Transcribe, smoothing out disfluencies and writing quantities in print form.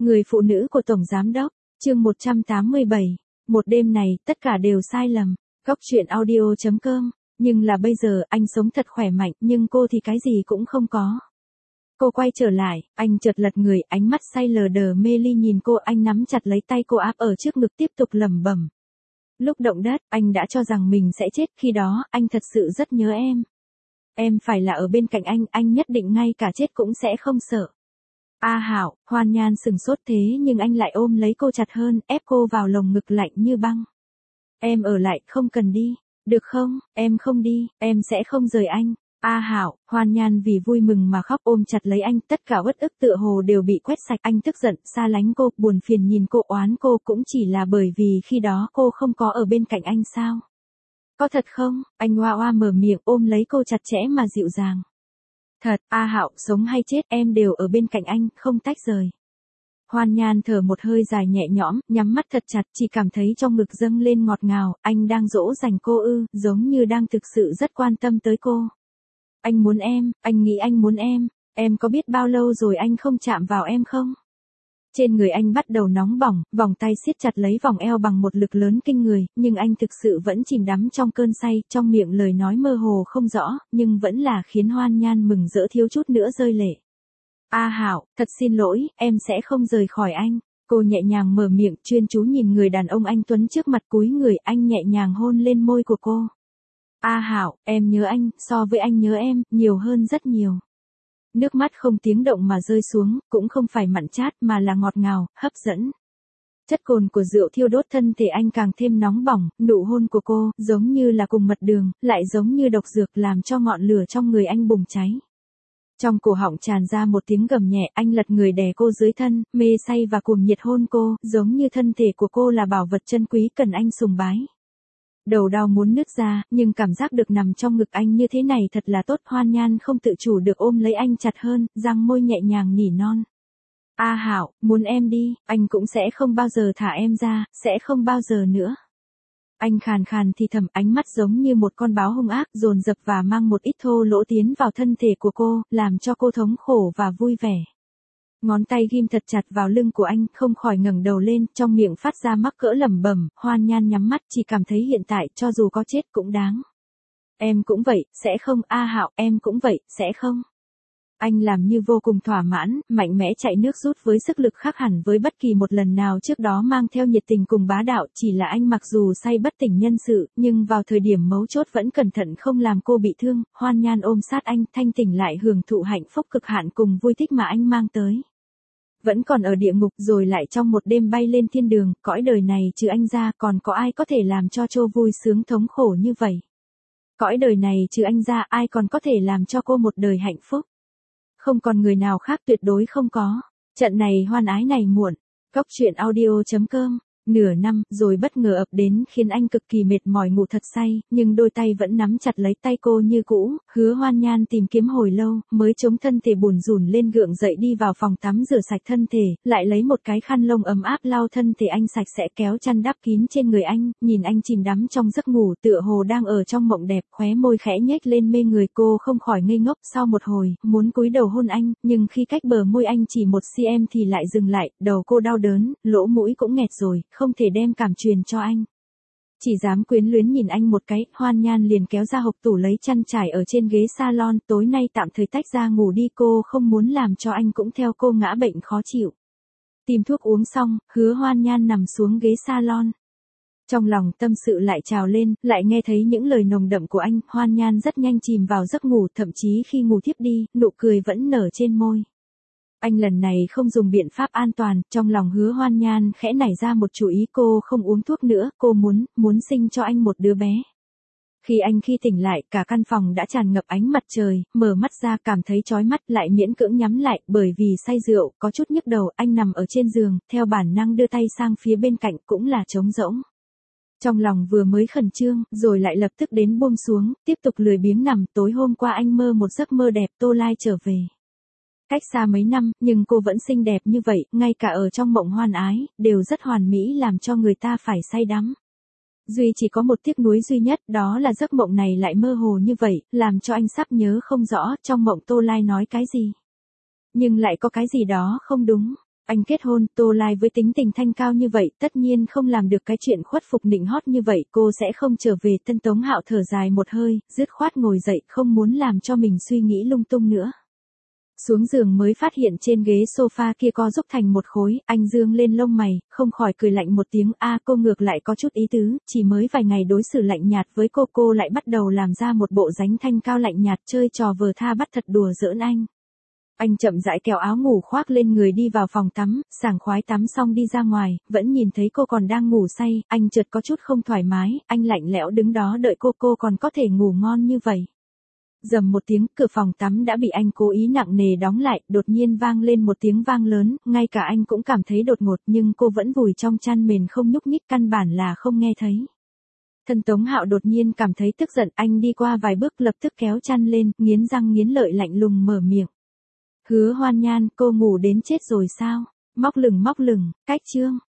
Người phụ nữ của Tổng Giám Đốc, chương 187. Một đêm này, tất cả đều sai lầm. Góc truyện audio.com. Nhưng là bây giờ, anh sống thật khỏe mạnh, nhưng cô thì cái gì cũng không có. Cô quay trở lại, anh chợt lật người, ánh mắt say lờ đờ mê ly nhìn cô, anh nắm chặt lấy tay cô áp ở trước ngực tiếp tục lẩm bẩm. Lúc động đất, anh đã cho rằng mình sẽ chết, khi đó, anh thật sự rất nhớ em. Em phải là ở bên cạnh anh nhất định ngay cả chết cũng sẽ không sợ. A Hạo, Hoan Nhan sừng sốt thế nhưng anh lại ôm lấy cô chặt hơn, ép cô vào lồng ngực lạnh như băng. Em ở lại, không cần đi. Được không, em không đi, em sẽ không rời anh. A Hạo, Hoan Nhan vì vui mừng mà khóc ôm chặt lấy anh, tất cả uất ức tựa hồ đều bị quét sạch. Anh tức giận, xa lánh cô, buồn phiền nhìn cô, oán cô cũng chỉ là bởi vì khi đó cô không có ở bên cạnh anh sao? Có thật không? Anh oa oa mở miệng ôm lấy cô chặt chẽ mà dịu dàng. Thật, A Hạo, sống hay chết em đều ở bên cạnh anh, không tách rời. Hoan Nhan thở một hơi dài nhẹ nhõm, nhắm mắt thật chặt, chỉ cảm thấy trong ngực dâng lên ngọt ngào, anh đang dỗ dành cô ư, giống như đang thực sự rất quan tâm tới cô. Anh muốn em, anh nghĩ anh muốn em có biết bao lâu rồi anh không chạm vào em không? Trên người anh bắt đầu nóng bỏng, vòng tay siết chặt lấy vòng eo bằng một lực lớn kinh người, nhưng anh thực sự vẫn chìm đắm trong cơn say, trong miệng lời nói mơ hồ không rõ, nhưng vẫn là khiến Hoan Nhan mừng rỡ thiếu chút nữa rơi lệ. A Hạo, thật xin lỗi, em sẽ không rời khỏi anh. Cô nhẹ nhàng mở miệng, chuyên chú nhìn người đàn ông anh tuấn trước mặt, cúi người, anh nhẹ nhàng hôn lên môi của cô. A Hạo, em nhớ anh, so với anh nhớ em, nhiều hơn rất nhiều. Nước mắt không tiếng động mà rơi xuống, cũng không phải mặn chát mà là ngọt ngào, hấp dẫn. Chất cồn của rượu thiêu đốt thân thể anh càng thêm nóng bỏng, nụ hôn của cô, giống như là cùng mật đường, lại giống như độc dược làm cho ngọn lửa trong người anh bùng cháy. Trong cổ họng tràn ra một tiếng gầm nhẹ, anh lật người đè cô dưới thân, mê say và cuồng nhiệt hôn cô, giống như thân thể của cô là bảo vật chân quý cần anh sùng bái. Đầu đau muốn nứt ra, nhưng cảm giác được nằm trong ngực anh như thế này thật là tốt. Hoan Nhan không tự chủ được ôm lấy anh chặt hơn, răng môi nhẹ nhàng nỉ non. A Hạo, muốn em đi, anh cũng sẽ không bao giờ thả em ra, sẽ không bao giờ nữa. Anh khàn khàn thì thầm, ánh mắt giống như một con báo hung ác, dồn dập và mang một ít thô lỗ tiến vào thân thể của cô, làm cho cô thống khổ và vui vẻ. Ngón tay ghim thật chặt vào lưng của anh, không khỏi ngẩng đầu lên, trong miệng phát ra mắc cỡ lẩm bẩm. Hoan Nhan nhắm mắt, chỉ cảm thấy hiện tại, cho dù có chết cũng đáng. Em cũng vậy, sẽ không, A Hạo, em cũng vậy, sẽ không. Anh làm như vô cùng thỏa mãn, mạnh mẽ chạy nước rút với sức lực khác hẳn với bất kỳ một lần nào trước đó, mang theo nhiệt tình cùng bá đạo. Chỉ là anh mặc dù say bất tỉnh nhân sự, nhưng vào thời điểm mấu chốt vẫn cẩn thận không làm cô bị thương. Hoan Nhan ôm sát anh, thanh tỉnh lại hưởng thụ hạnh phúc cực hạn cùng vui thích mà anh mang tới. Vẫn còn ở địa ngục rồi lại trong một đêm bay lên thiên đường, cõi đời này trừ anh ra còn có ai có thể làm cho cô vui sướng thống khổ như vậy. Cõi đời này trừ anh ra ai còn có thể làm cho cô một đời hạnh phúc. Không còn người nào khác, tuyệt đối không có. Trận này hoan ái này muộn. Góc truyện audio.com. Nửa năm rồi bất ngờ ập đến khiến anh cực kỳ mệt mỏi, ngủ thật say, nhưng đôi tay vẫn nắm chặt lấy tay cô như cũ. Hứa Hoan Nhan tìm kiếm hồi lâu, mới chống thân thể bùn rùn lên gượng dậy đi vào phòng tắm rửa sạch thân thể, lại lấy một cái khăn lông ấm áp lau thân thể anh sạch sẽ, kéo chăn đắp kín trên người anh, nhìn anh chìm đắm trong giấc ngủ tựa hồ đang ở trong mộng đẹp, khóe môi khẽ nhếch lên mê người. Cô không khỏi ngây ngốc, sau một hồi, muốn cúi đầu hôn anh, nhưng khi cách bờ môi anh chỉ 1 cm thì lại dừng lại, đầu cô đau đớn, lỗ mũi cũng nghẹt rồi, không thể đem cảm truyền cho anh. Chỉ dám quyến luyến nhìn anh một cái, Hoan Nhan liền kéo ra hộc tủ lấy chăn trải ở trên ghế salon, tối nay tạm thời tách ra ngủ đi, cô không muốn làm cho anh cũng theo cô ngã bệnh khó chịu. Tìm thuốc uống xong, Hứa Hoan Nhan nằm xuống ghế salon. Trong lòng tâm sự lại trào lên, lại nghe thấy những lời nồng đậm của anh, Hoan Nhan rất nhanh chìm vào giấc ngủ, thậm chí khi ngủ thiếp đi, nụ cười vẫn nở trên môi. Anh lần này không dùng biện pháp an toàn, trong lòng Hứa Hoan Nhan khẽ nảy ra một chủ ý, cô không uống thuốc nữa, cô muốn sinh cho anh một đứa bé. Khi tỉnh lại, cả căn phòng đã tràn ngập ánh mặt trời, mở mắt ra cảm thấy chói mắt, lại miễn cưỡng nhắm lại, bởi vì say rượu, có chút nhức đầu, anh nằm ở trên giường, theo bản năng đưa tay sang phía bên cạnh, cũng là trống rỗng. Trong lòng vừa mới khẩn trương, rồi lại lập tức đến buông xuống, tiếp tục lười biếng nằm. Tối hôm qua anh mơ một giấc mơ đẹp, Tô Lai trở về. Cách xa mấy năm, nhưng cô vẫn xinh đẹp như vậy, ngay cả ở trong mộng hoan ái, đều rất hoàn mỹ làm cho người ta phải say đắm. Duy chỉ có một tiếc nuối duy nhất, đó là giấc mộng này lại mơ hồ như vậy, làm cho anh sắp nhớ không rõ trong mộng Tô Lai nói cái gì. Nhưng lại có cái gì đó không đúng. Anh kết hôn, Tô Lai với tính tình thanh cao như vậy, tất nhiên không làm được cái chuyện khuất phục nịnh hót như vậy, cô sẽ không trở về. Tân Tống Hạo thở dài một hơi, dứt khoát ngồi dậy, không muốn làm cho mình suy nghĩ lung tung nữa. Xuống giường mới phát hiện trên ghế sofa kia co giúp thành một khối, anh dương lên lông mày, không khỏi cười lạnh một tiếng. Cô ngược lại có chút ý tứ, chỉ mới vài ngày đối xử lạnh nhạt với cô lại bắt đầu làm ra một bộ dáng thanh cao lạnh nhạt, chơi trò vờ tha bắt thật đùa giỡn anh. Anh chậm rãi kéo áo ngủ khoác lên người đi vào phòng tắm, sảng khoái tắm xong đi ra ngoài, vẫn nhìn thấy cô còn đang ngủ say, anh chợt có chút không thoải mái, anh lạnh lẽo đứng đó đợi cô còn có thể ngủ ngon như vậy. Rầm một tiếng, cửa phòng tắm đã bị anh cố ý nặng nề đóng lại, đột nhiên vang lên một tiếng vang lớn, ngay cả anh cũng cảm thấy đột ngột, nhưng cô vẫn vùi trong chăn mền không nhúc nhích, căn bản là không nghe thấy. Tân Tống Hạo đột nhiên cảm thấy tức giận, anh đi qua vài bước lập tức kéo chăn lên, nghiến răng nghiến lợi lạnh lùng mở miệng. Hứa Hoan Nhan, cô ngủ đến chết rồi sao? Móc lửng, cách chương.